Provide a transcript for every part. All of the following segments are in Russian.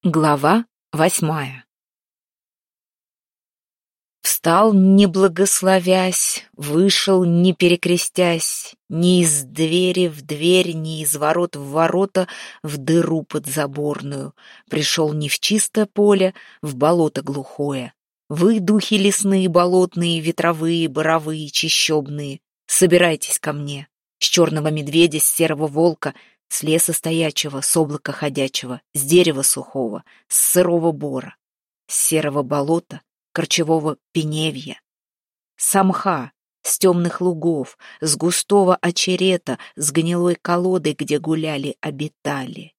Глава 8. Встал, не благословясь, вышел, не перекрестясь, ни из двери в дверь, ни из ворот в ворота, в дыру подзаборную. Пришел не в чистое поле, в болото глухое. Вы, духи лесные, болотные, ветровые, боровые, чащобные, собирайтесь ко мне. С черного медведя, с серого волка, с леса стоячего, с облака ходячего, с дерева сухого, с сырого бора, с серого болота, корчевого пеневья, с мха, с темных лугов, с густого очерета, с гнилой колодой, где гуляли, обитали.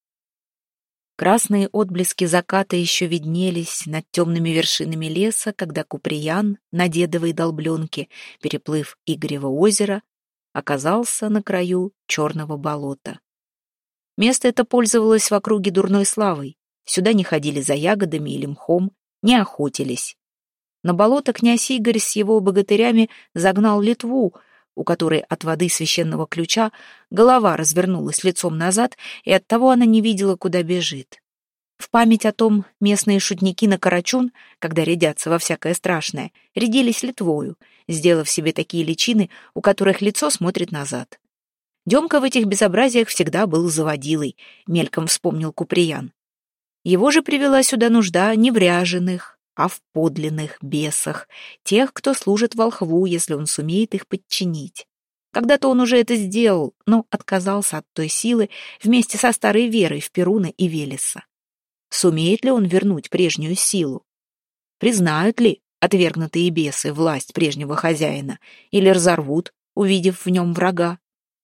Красные отблески заката еще виднелись над темными вершинами леса, когда Куприян на дедовой долбленке, переплыв Игорево озеро, оказался на краю черного болота. Место это пользовалось в округе дурной славой. Сюда не ходили за ягодами или мхом, не охотились. На болото князь Игорь с его богатырями загнал Литву, у которой от воды священного ключа голова развернулась лицом назад, и оттого она не видела, куда бежит. В память о том местные шутники на Карачун, когда рядятся во всякое страшное, рядились Литвою, сделав себе такие личины, у которых лицо смотрит назад. Демка в этих безобразиях всегда был заводилой, мельком вспомнил Куприян. Его же привела сюда нужда не в ряженых, а в подлинных бесах, тех, кто служит волхву, если он сумеет их подчинить. Когда-то он уже это сделал, но отказался от той силы вместе со старой верой в Перуна и Велеса. Сумеет ли он вернуть прежнюю силу? Признают ли отвергнутые бесы власть прежнего хозяина или разорвут, увидев в нем врага?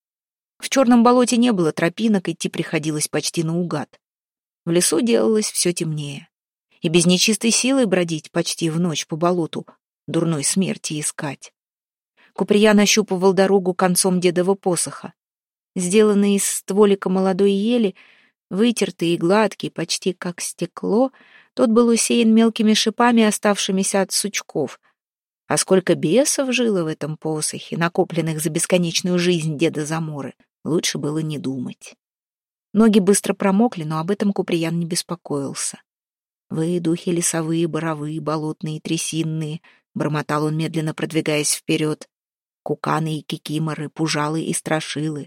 В черном болоте не было тропинок, идти приходилось почти наугад. В лесу делалось все темнее. И без нечистой силы бродить почти в ночь по болоту, дурной смерти искать. Куприян ощупывал дорогу концом дедова посоха. Сделанный из стволика молодой ели, вытертый и гладкий, почти как стекло, тот был усеян мелкими шипами, оставшимися от сучков. А сколько бесов жило в этом посохе, накопленных за бесконечную жизнь деда Заморы, лучше было не думать. Ноги быстро промокли, но об этом Куприян не беспокоился. «Вы, духи лесовые, боровые, болотные, трясинные», — бормотал он, медленно продвигаясь вперед, «куканы и кикиморы, пужалы и страшилы.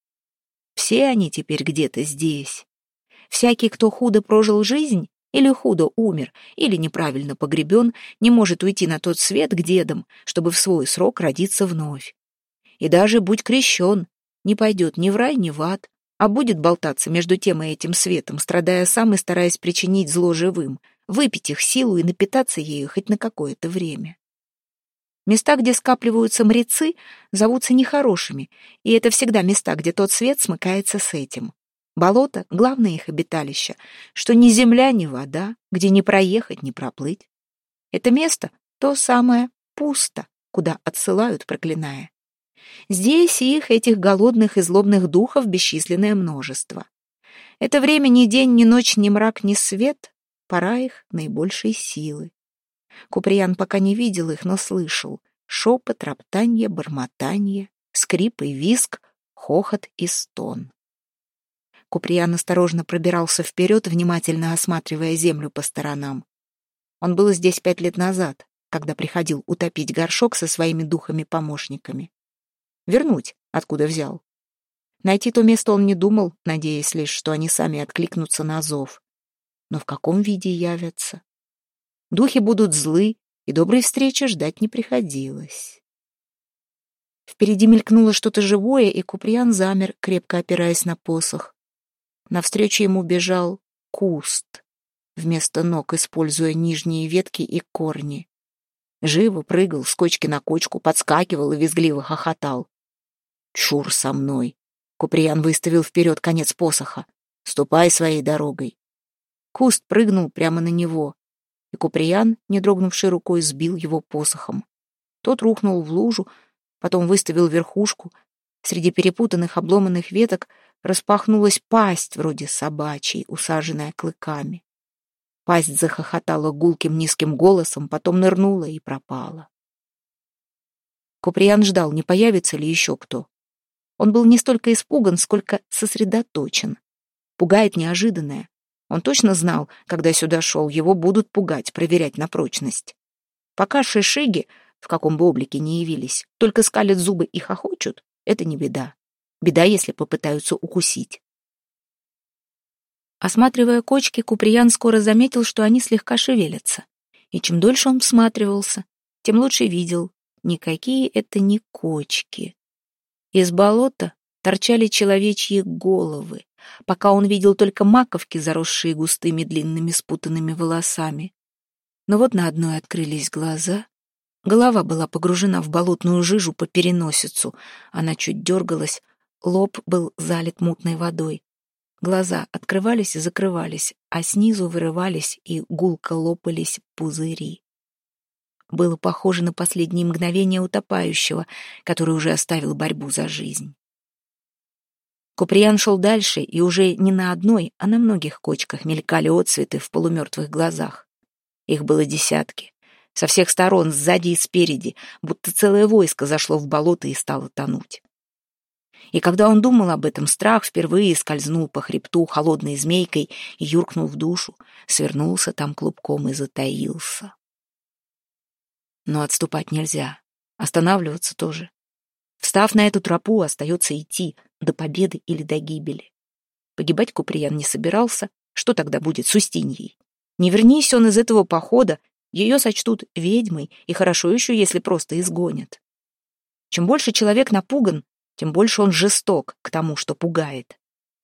Все они теперь где-то здесь. Всякий, кто худо прожил жизнь, или худо умер, или неправильно погребен, не может уйти на тот свет к дедам, чтобы в свой срок родиться вновь. И даже будь крещен, не пойдет ни в рай, ни в ад, а будет болтаться между тем и этим светом, страдая сам и стараясь причинить зло живым, выпить их силу и напитаться ею хоть на какое-то время. Места, где скапливаются мрецы, зовутся нехорошими, и это всегда места, где тот свет смыкается с этим. Болото — главное их обиталище, что ни земля, ни вода, где ни проехать, ни проплыть. Это место — то самое пусто, куда отсылают, проклиная. Здесь их, этих голодных и злобных духов, бесчисленное множество. Это время ни день, ни ночь, ни мрак, ни свет, пора их наибольшей силы. Куприян пока не видел их, но слышал шепот, роптанье, бормотанье, скрип и визг, хохот и стон. Куприян осторожно пробирался вперед, внимательно осматривая землю по сторонам. Он был здесь 5 лет назад, когда приходил утопить горшок со своими духами-помощниками. Вернуть, откуда взял. Найти то место он не думал, надеясь лишь, что они сами откликнутся на зов. Но в каком виде явятся? Духи будут злы, и доброй встречи ждать не приходилось. Впереди мелькнуло что-то живое, и Куприян замер, крепко опираясь на посох. Навстречу ему бежал куст, вместо ног используя нижние ветки и корни. Живо прыгал с кочки на кочку, подскакивал и визгливо хохотал. «Чур со мной!» Куприян выставил вперед конец посоха. «Ступай своей дорогой!» Куст прыгнул прямо на него, и Куприян, не дрогнувшей рукой, сбил его посохом. Тот рухнул в лужу, потом выставил верхушку. Среди перепутанных обломанных веток распахнулась пасть, вроде собачьей, усаженная клыками. Пасть захохотала гулким низким голосом, потом нырнула и пропала. Куприян ждал, не появится ли еще кто. Он был не столько испуган, сколько сосредоточен. Пугает неожиданное. Он точно знал, когда сюда шел, его будут пугать, проверять на прочность. Пока шишиги, в каком бы облике ни явились, только скалят зубы и хохочут, это не беда. Беда, если попытаются укусить. Осматривая кочки, Куприян скоро заметил, что они слегка шевелятся. И чем дольше он всматривался, тем лучше видел. Никакие это не кочки. Из болота торчали человечьи головы, пока он видел только маковки, заросшие густыми длинными спутанными волосами. Но вот на одной открылись глаза. Голова была погружена в болотную жижу по переносицу. Она чуть дергалась, лоб был залит мутной водой. Глаза открывались и закрывались, а снизу вырывались и гулко лопались пузыри. Было похоже на последние мгновения утопающего, который уже оставил борьбу за жизнь. Куприян шел дальше, и уже не на одной, а на многих кочках мелькали отцветы в полумертвых глазах. Их было десятки. Со всех сторон, сзади и спереди, будто целое войско зашло в болото и стало тонуть. И когда он думал об этом, страх впервые скользнул по хребту холодной змейкой и юркнул в душу, свернулся там клубком и затаился. Но отступать нельзя, останавливаться тоже. Встав на эту тропу, остается идти до победы или до гибели. Погибать Куприян не собирался, что тогда будет с Устиньей? Не вернись он из этого похода, ее сочтут ведьмой, и хорошо еще, если просто изгонят. Чем больше человек напуган, тем больше он жесток к тому, что пугает.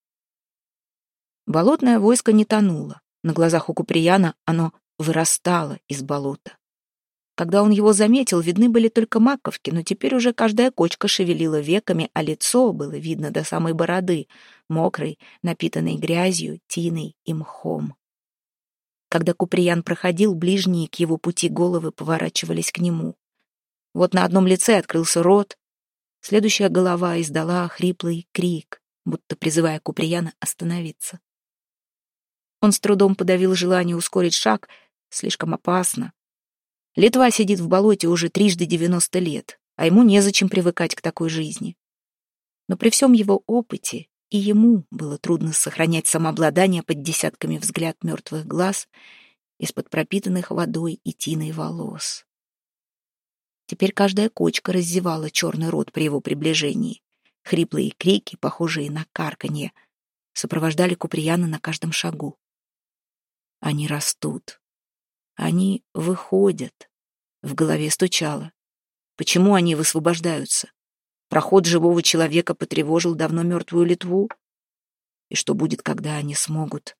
Болотное войско не тонуло. На глазах у Куприяна оно вырастало из болота. Когда он его заметил, видны были только маковки, но теперь уже каждая кочка шевелила веками, а лицо было видно до самой бороды, мокрой, напитанной грязью, тиной и мхом. Когда Куприян проходил, ближние к его пути головы поворачивались к нему. Вот на одном лице открылся рот, следующая голова издала хриплый крик, будто призывая Куприяна остановиться. Он с трудом подавил желание ускорить шаг, слишком опасно. Литва сидит в болоте уже трижды 90 лет, а ему незачем привыкать к такой жизни. Но при всем его опыте и ему было трудно сохранять самообладание под десятками взгляд мертвых глаз из-под пропитанных водой и тиной волос. Теперь каждая кочка раззевала черный рот при его приближении. Хриплые крики, похожие на карканье, сопровождали Куприяна на каждом шагу. Они растут. Они выходят. В голове стучало. Почему они высвобождаются? Проход живого человека потревожил давно мертвую Литву. И что будет, когда они смогут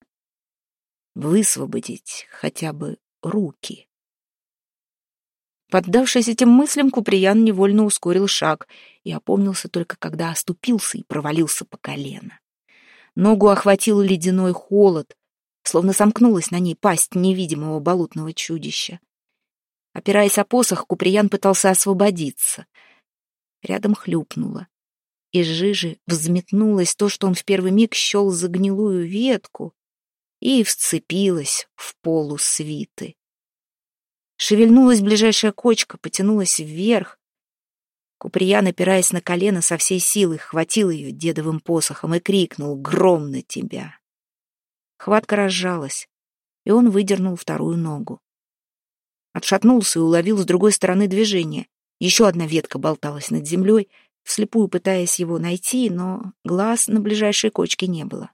высвободить хотя бы руки? Поддавшись этим мыслям, Куприян невольно ускорил шаг и опомнился только когда оступился и провалился по колено. Ногу охватил ледяной холод, словно сомкнулась на ней пасть невидимого болотного чудища. Опираясь о посох, Куприян пытался освободиться. Рядом хлюпнуло. Из жижи взметнулось то, что он в первый миг счел за гнилую ветку, и вцепилось в полу свиты. Шевельнулась ближайшая кочка, потянулась вверх. Куприян, опираясь на колено, со всей силы хватил ее дедовым посохом и крикнул: «Гром на тебя!». Хватка разжалась, и он выдернул вторую ногу. Отшатнулся и уловил с другой стороны движение. Еще одна ветка болталась над землей, вслепую пытаясь его найти, но глаз на ближайшей кочке не было.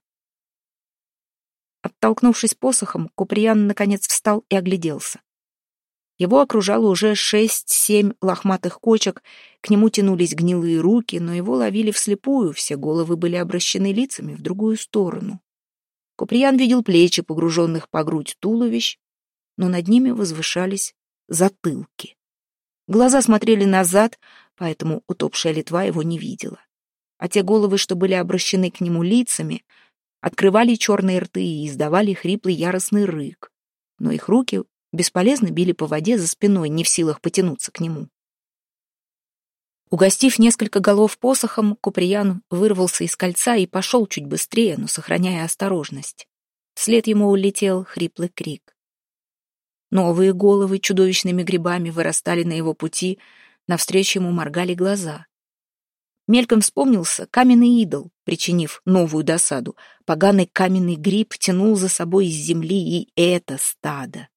Оттолкнувшись посохом, Куприян наконец встал и огляделся. Его окружало уже 6-7 лохматых кочек, к нему тянулись гнилые руки, но его ловили вслепую, все головы были обращены лицами в другую сторону. Куприян видел плечи, погруженных по грудь туловищ, но над ними возвышались затылки. Глаза смотрели назад, поэтому утопшая Литва его не видела. А те головы, что были обращены к нему лицами, открывали черные рты и издавали хриплый яростный рык, но их руки бесполезно били по воде за спиной, не в силах потянуться к нему. Угостив несколько голов посохом, Куприян вырвался из кольца и пошел чуть быстрее, но сохраняя осторожность. Вслед ему улетел хриплый крик. Новые головы чудовищными грибами вырастали на его пути, навстречу ему моргали глаза. Мельком вспомнился каменный идол, причинив новую досаду. Поганый каменный гриб тянул за собой из земли и это стадо.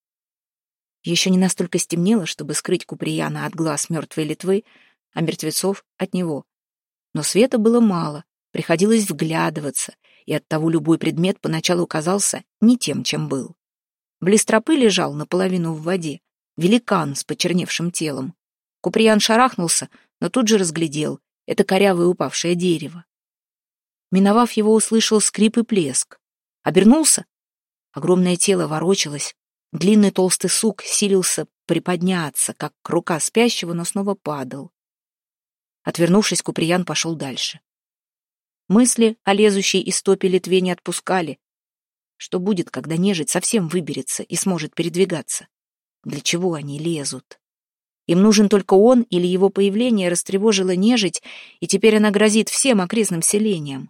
Еще не настолько стемнело, чтобы скрыть Куприяна от глаз мертвой Литвы, а мертвецов от него. Но света было мало, приходилось вглядываться, и оттого любой предмет поначалу казался не тем, чем был. Близ тропы лежал наполовину в воде великан с почерневшим телом. Куприян шарахнулся, но тут же разглядел — это корявое упавшее дерево. Миновав его, услышал скрип и плеск. Обернулся. Огромное тело ворочалось. Длинный толстый сук силился приподняться, как рука спящего, но снова падал. Отвернувшись, Куприян пошел дальше. Мысли о лезущей из топи Литве не отпускали. Что будет, когда нежить совсем выберется и сможет передвигаться? Для чего они лезут? Им нужен только он, или его появление растревожило нежить, и теперь она грозит всем окрестным селениям.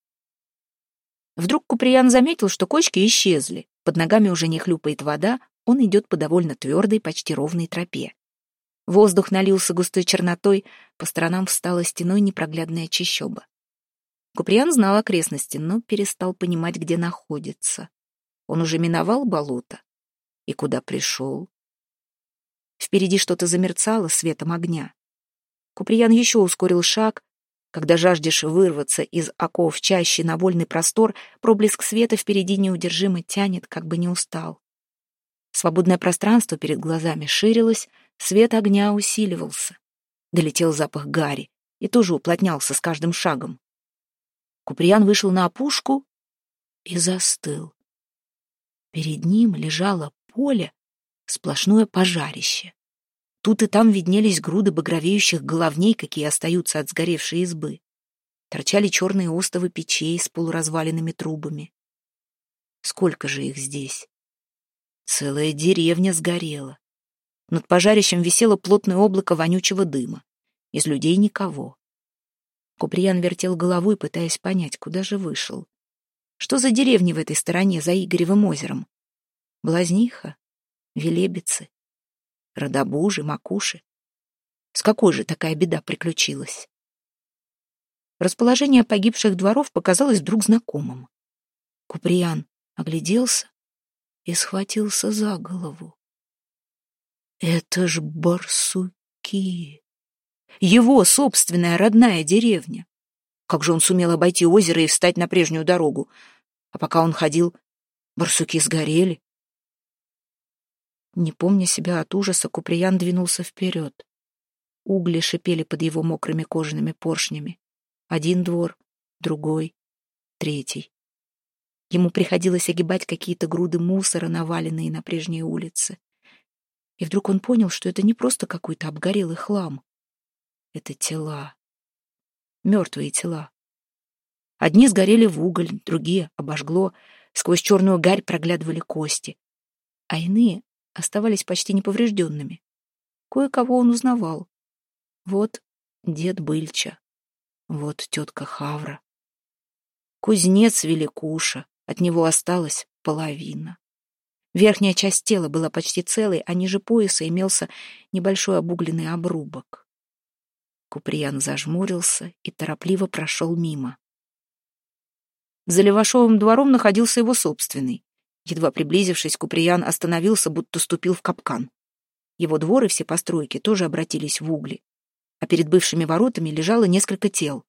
Вдруг Куприян заметил, что кочки исчезли. Под ногами уже не хлюпает вода, он идет по довольно твердой, почти ровной тропе. Воздух налился густой чернотой, по сторонам встала стеной непроглядная чащоба. Куприян знал окрестности, но перестал понимать, где находится. Он уже миновал болото. И куда пришел? Впереди что-то замерцало светом огня. Куприян еще ускорил шаг. Когда жаждешь вырваться из оков чаще на вольный простор, проблеск света впереди неудержимо тянет, как бы не устал. Свободное пространство перед глазами ширилось, свет огня усиливался. Долетел запах гари и тоже уплотнялся с каждым шагом. Куприян вышел на опушку и застыл. Перед ним лежало поле, сплошное пожарище. Тут и там виднелись груды багровеющих головней, какие остаются от сгоревшей избы. Торчали черные остовы печей с полуразваленными трубами. Сколько же их здесь? Целая деревня сгорела. Над пожарищем висело плотное облако вонючего дыма. Из людей никого. Куприян вертел головой, пытаясь понять, куда же вышел. Что за деревни в этой стороне, за Игоревым озером? Блазниха? Велебицы? Родобужи, Макуши. С какой же такая беда приключилась? Расположение погибших дворов показалось вдруг знакомым. Куприян огляделся и схватился за голову. Это ж Барсуки! Его собственная родная деревня! Как же он сумел обойти озеро и встать на прежнюю дорогу? А пока он ходил, барсуки сгорели. Не помня себя от ужаса, Куприян двинулся вперед. Угли шипели под его мокрыми кожаными поршнями. Один двор, другой, третий. Ему приходилось огибать какие-то груды мусора, наваленные на прежней улице. И вдруг он понял, что это не просто какой-то обгорелый хлам. Это тела. Мертвые тела. Одни сгорели в уголь, другие обожгло. Сквозь черную гарь проглядывали кости. А иные оставались почти неповрежденными. Кое-кого он узнавал. Вот дед Быльча, вот тетка Хавра. Кузнец Великуша, от него осталась половина. Верхняя часть тела была почти целой, а ниже пояса имелся небольшой обугленный обрубок. Куприян зажмурился и торопливо прошел мимо. За Левашовым двором находился его собственный. Едва приблизившись, Куприян остановился, будто ступил в капкан. Его двор и все постройки тоже обратились в угли, а перед бывшими воротами лежало несколько тел.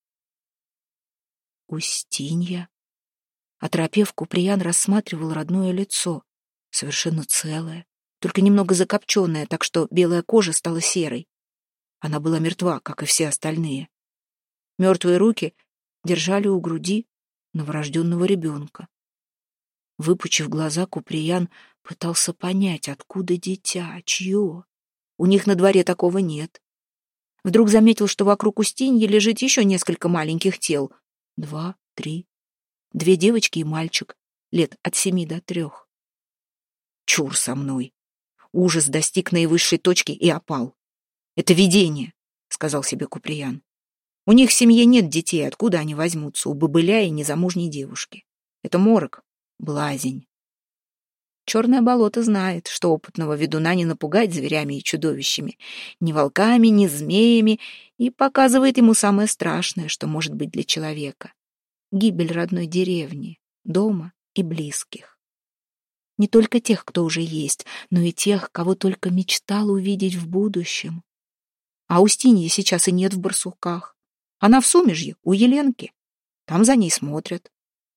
Устинья. Оторопев, Куприян рассматривал родное лицо, совершенно целое, только немного закопченное, так что белая кожа стала серой. Она была мертва, как и все остальные. Мертвые руки держали у груди новорожденного ребенка. Выпучив глаза, Куприян пытался понять, откуда дитя, чье. У них на дворе такого нет. Вдруг заметил, что вокруг Устиньи лежит еще несколько маленьких тел. 2, 3. 2 девочки и мальчик, лет от 7 до 3. Чур со мной. Ужас достиг наивысшей точки и опал. Это видение, сказал себе Куприян. У них в семье нет детей, откуда они возьмутся, у бобыля и незамужней девушки. Это морок. Блазень. Черное болото знает, что опытного ведуна не напугать зверями и чудовищами, ни волками, ни змеями, и показывает ему самое страшное, что может быть для человека — гибель родной деревни, дома и близких. Не только тех, кто уже есть, но и тех, кого только мечтал увидеть в будущем. А Устиньи сейчас и нет в Барсуках. Она в Сумежье, у Еленки. Там за ней смотрят.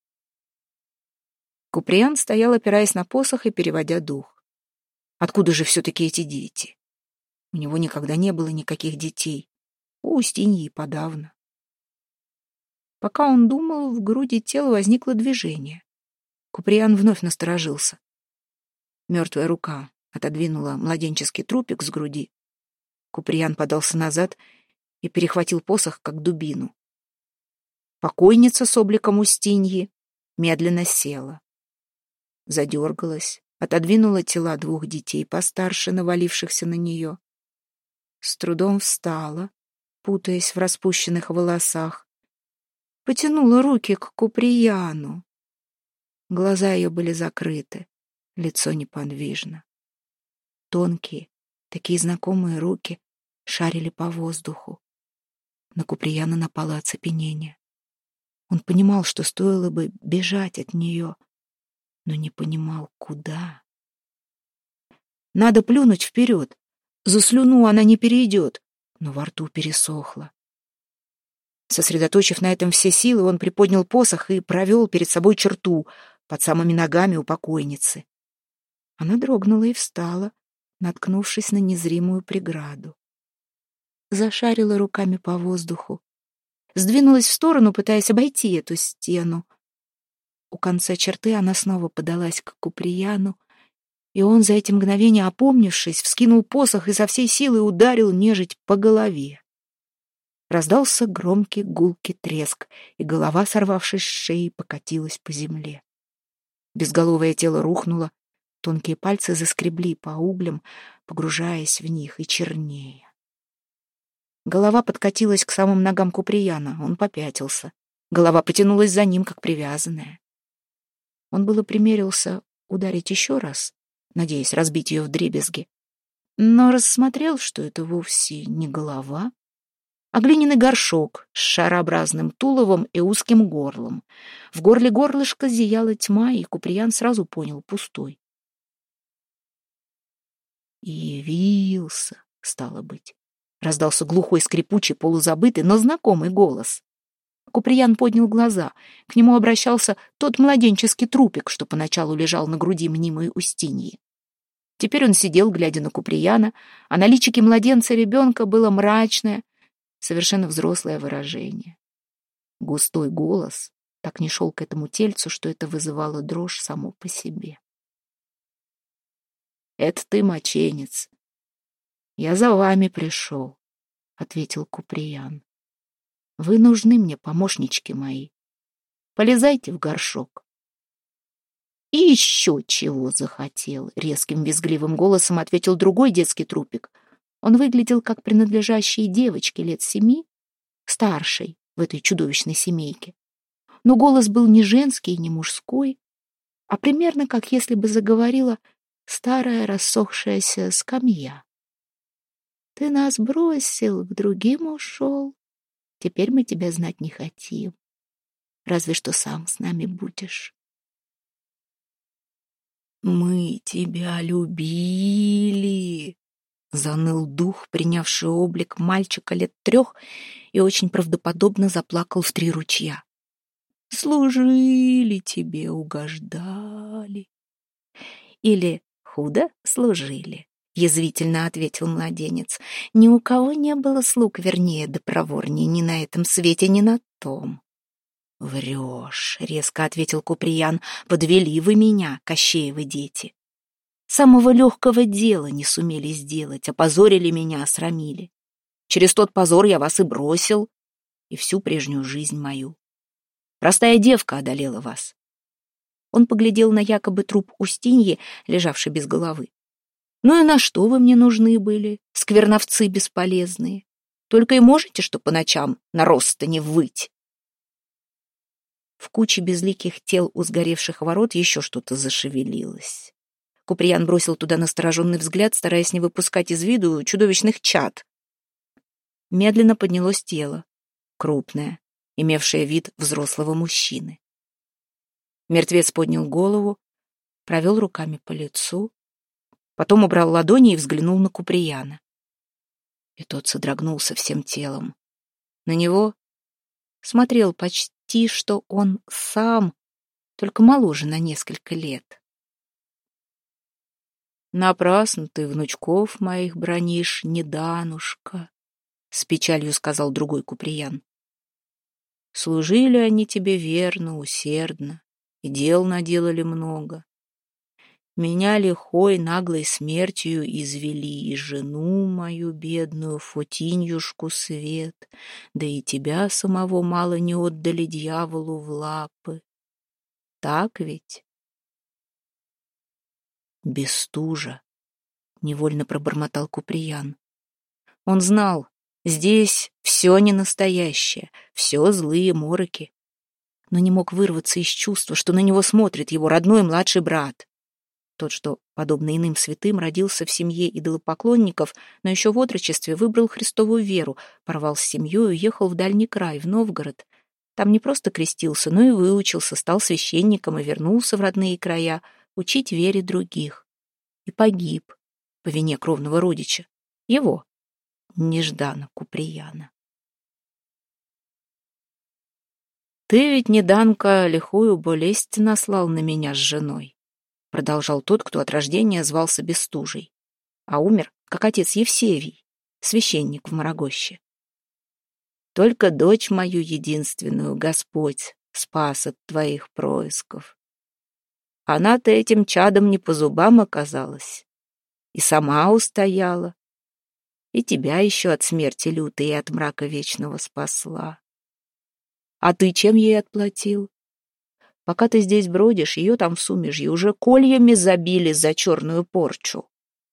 Куприян стоял, опираясь на посох и переводя дух. Откуда же все-таки эти дети? У него никогда не было никаких детей. У Устиньи подавно. Пока он думал, в груди тела возникло движение. Куприян вновь насторожился. Мертвая рука отодвинула младенческий трупик с груди. Куприян подался назад и перехватил посох, как дубину. Покойница с обликом Устиньи медленно села. Задергалась, отодвинула тела двух детей постарше, навалившихся на нее. С трудом встала, путаясь в распущенных волосах. Потянула руки к Куприяну. Глаза ее были закрыты, лицо неподвижно. Тонкие, такие знакомые руки шарили по воздуху. На Куприяна напало оцепенение. Он понимал, что стоило бы бежать от нее, но не понимал, куда. Надо плюнуть вперед. За слюну она не перейдет, но во рту пересохло. Сосредоточив на этом все силы, он приподнял посох и провел перед собой черту под самыми ногами у покойницы. Она дрогнула и встала, наткнувшись на незримую преграду. Зашарила руками по воздуху. Сдвинулась в сторону, пытаясь обойти эту стену. У конца черты она снова подалась к Куприяну, и он, за эти мгновения опомнившись, вскинул посох и со всей силы ударил нежить по голове. Раздался громкий гулкий треск, и голова, сорвавшись с шеи, покатилась по земле. Безголовое тело рухнуло, тонкие пальцы заскребли по углям, погружаясь в них и чернее. Голова подкатилась к самым ногам Куприяна, он попятился. Голова потянулась за ним, как привязанная. Он было примерился ударить еще раз, надеясь разбить ее вдребезги, но рассмотрел, что это вовсе не голова, а глиняный горшок с шарообразным туловом и узким горлом. В горле горлышка зияла тьма, и Куприян сразу понял — пустой. «Явился, стало быть», — раздался глухой, скрипучий, полузабытый, но знакомый голос. Куприян поднял глаза. К нему обращался тот младенческий трупик, что поначалу лежал на груди мнимой Устиньи. Теперь он сидел, глядя на Куприяна, а на личике младенца-ребенка было мрачное, совершенно взрослое выражение. Густой голос так не шел к этому тельцу, что это вызывало дрожь само по себе. «Это ты, моченец. Я за вами пришел», — ответил Куприян. «Вы нужны мне, помощнички мои. Полезайте в горшок». «И еще чего захотел», — резким визгливым голосом ответил другой детский трупик. Он выглядел как принадлежащий девочке лет 7, старшей в этой чудовищной семейке. Но голос был не женский, не мужской, а примерно как если бы заговорила старая рассохшаяся скамья. «Ты нас бросил, к другим ушел. Теперь мы тебя знать не хотим. Разве что сам с нами будешь». «Мы тебя любили», — заныл дух, принявший облик мальчика лет 3, и очень правдоподобно заплакал в 3 ручья. «Служили тебе, угождали». «Или худо служили», — язвительно ответил младенец. «Ни у кого не было слуг вернее да проворнее ни на этом свете, ни на том». «Врешь», — резко ответил Куприян, — «подвели вы меня, Кощеевы дети. Самого легкого дела не сумели сделать, опозорили меня, осрамили. Через тот позор я вас и бросил, и всю прежнюю жизнь мою. Простая девка одолела вас». Он поглядел на якобы труп Устиньи, лежавший без головы. «Ну и на что вы мне нужны были, скверновцы бесполезные? Только и можете, что по ночам на ростоне выть». В куче безликих тел у сгоревших ворот еще что-то зашевелилось. Куприян бросил туда настороженный взгляд, стараясь не выпускать из виду чудовищных чад. Медленно поднялось тело, крупное, имевшее вид взрослого мужчины. Мертвец поднял голову, провел руками по лицу, потом убрал ладони и взглянул на Куприяна. И тот содрогнулся всем телом. На него смотрел почти что он сам, только моложе на несколько лет. «Напрасно ты внучков моих бранишь, неданушка», — с печалью сказал другой Куприян. «Служили они тебе верно, усердно, и дел наделали много. Меня лихой наглой смертью извели и жену мою бедную Фотиньюшку Свет, да и тебя самого мало не отдали дьяволу в лапы. Так ведь?» «Бестужа», — невольно пробормотал Куприян. Он знал, здесь все не настоящее, все злые мороки, но не мог вырваться из чувства, что на него смотрит его родной младший брат. Тот, что, подобно иным святым, родился в семье идолопоклонников, но еще в отрочестве выбрал Христовую веру, порвал с семьей и уехал в дальний край, в Новгород. Там не просто крестился, но и выучился, стал священником и вернулся в родные края учить вере других. И погиб по вине кровного родича, его, Неждана Куприяна. «Ты ведь, Неданка, лихую болезнь наслал на меня с женой», продолжал тот, кто от рождения звался Бестужей, а умер, как отец Евсевий, священник в Марагоще. «Только дочь мою единственную Господь спас от твоих происков. Она-то этим чадом не по зубам оказалась, и сама устояла, и тебя еще от смерти лютой и от мрака вечного спасла. А ты чем ей отплатил? Пока ты здесь бродишь, ее там в Сумежье уже кольями забили за черную порчу».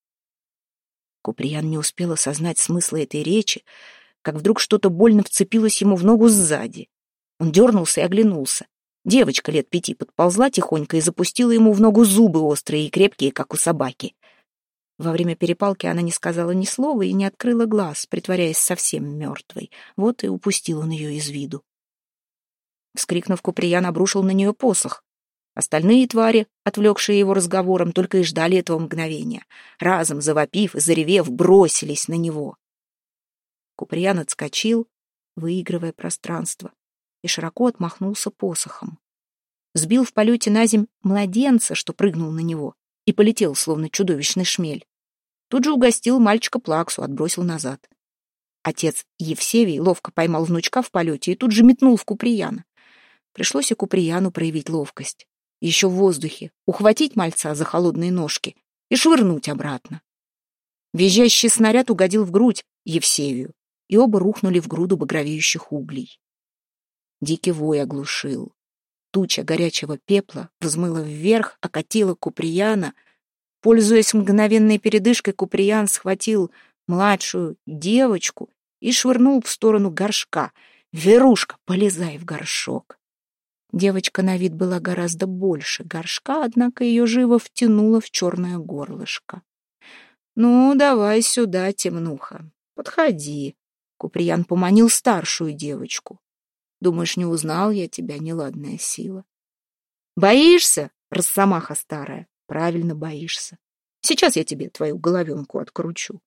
Куприян не успел осознать смысла этой речи, как вдруг что-то больно вцепилось ему в ногу сзади. Он дернулся и оглянулся. Девочка лет 5 подползла тихонько и запустила ему в ногу зубы острые и крепкие, как у собаки. Во время перепалки она не сказала ни слова и не открыла глаз, притворяясь совсем мертвой. Вот и упустил он ее из виду. Вскрикнув, Куприян обрушил на нее посох. Остальные твари, отвлекшие его разговором, только и ждали этого мгновения. Разом завопив и заревев, бросились на него. Куприян отскочил, выигрывая пространство, и широко отмахнулся посохом. Сбил в полете на земь младенца, что прыгнул на него, и полетел, словно чудовищный шмель. Тут же угостил мальчика плаксу, отбросил назад. Отец Евсевий ловко поймал внучка в полете и тут же метнул в Куприяна. Пришлось и Куприяну проявить ловкость. Еще в воздухе ухватить мальца за холодные ножки и швырнуть обратно. Визжащий снаряд угодил в грудь Евсевию, и оба рухнули в груду багровеющих углей. Дикий вой оглушил. Туча горячего пепла взмыла вверх, окатила Куприяна. Пользуясь мгновенной передышкой, Куприян схватил младшую девочку и швырнул в сторону горшка. «Верушка, полезай в горшок!» Девочка на вид была гораздо больше горшка, однако ее живо втянуло в черное горлышко. «Ну, давай сюда, темнуха, подходи». Куприян поманил старшую девочку. «Думаешь, не узнал я тебя, неладная сила?» «Боишься, росомаха старая?» «Правильно боишься. Сейчас я тебе твою головенку откручу».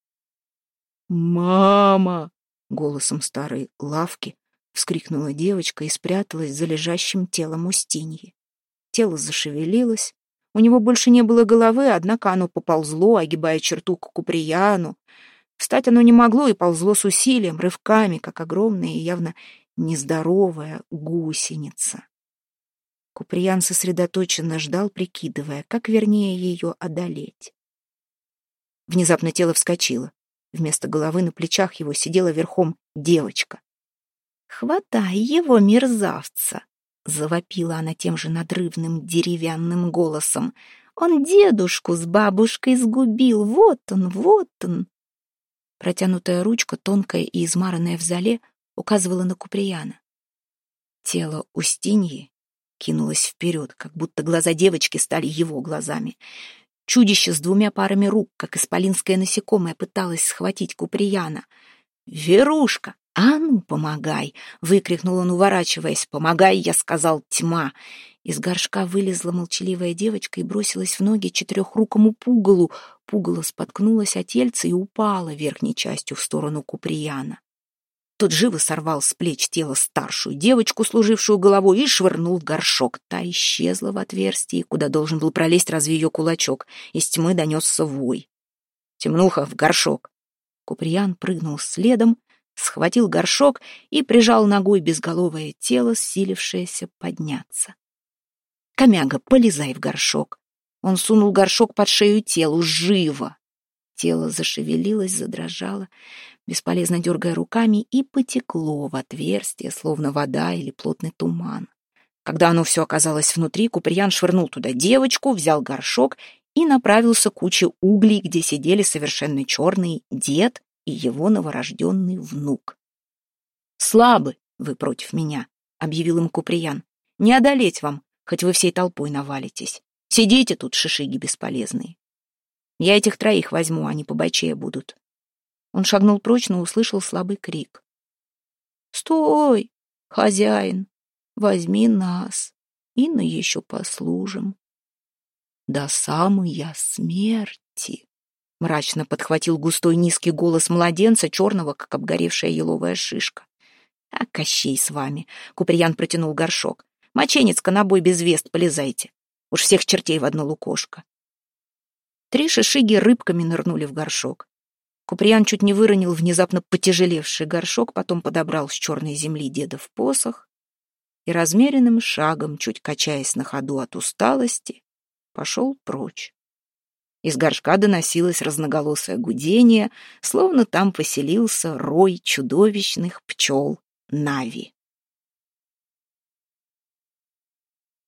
«Мама!» — голосом старой лавки вскрикнула девочка и спряталась за лежащим телом Устиньи. Тело зашевелилось. У него больше не было головы, однако оно поползло, огибая черту к Куприяну. Встать оно не могло и ползло с усилием, рывками, как огромная и явно нездоровая гусеница. Куприян сосредоточенно ждал, прикидывая, как вернее ее одолеть. Внезапно тело вскочило. Вместо головы на плечах его сидела верхом девочка. «Хватай его, мерзавца!» — завопила она тем же надрывным деревянным голосом. «Он дедушку с бабушкой сгубил! Вот он, вот он!» Протянутая ручка, тонкая и измаранная в золе, указывала на Куприяна. Тело Устиньи кинулось вперед, как будто глаза девочки стали его глазами. Чудище с 2 парами рук, как исполинское насекомое, пыталось схватить Куприяна. «Верушка, а ну, помогай!» — выкрикнул он, уворачиваясь. «Помогай!» — я сказал, тьма. Из горшка вылезла молчаливая девочка и бросилась в ноги 4-рукому пугалу. Пугало споткнулось о тельце и упало верхней частью в сторону Куприяна. Тот живо сорвал с плеч тела старшую девочку, служившую головой, и швырнул в горшок. Та исчезла в отверстии, куда должен был пролезть разве ее кулачок. Из тьмы донесся вой. «Темнуха, в горшок!» Куприян прыгнул следом, схватил горшок и прижал ногой безголовое тело, силившееся подняться. «Комяга, полезай в горшок!» Он сунул горшок под шею телу. «Живо!» Тело зашевелилось, задрожало, бесполезно дергая руками, и потекло в отверстие, словно вода или плотный туман. Когда оно все оказалось внутри, Куприян швырнул туда девочку, взял горшок и направился к куче углей, где сидели совершенно черный дед и его новорожденный внук. «Слабы вы против меня», — объявил им Куприян. «Не одолеть вам, хоть вы всей толпой навалитесь. Сидите тут, шишиги бесполезные. Я этих 3 возьму, они побойчее будут». Он шагнул прочь, но услышал слабый крик. «Стой, хозяин, возьми нас, и на еще послужим». «До самой смерти», — мрачно подхватил густой низкий голос младенца, черного, как обгоревшая еловая шишка. «А Кощей с вами», — Куприян протянул горшок. «Моченец-ка на бой без вест полезайте. Уж всех чертей в одно лукошко». 3 шишиги рыбками нырнули в горшок. Куприян чуть не выронил внезапно потяжелевший горшок, потом подобрал с черной земли дедов посох и размеренным шагом, чуть качаясь на ходу от усталости, пошел прочь. Из горшка доносилось разноголосое гудение, словно там поселился рой чудовищных пчел Нави.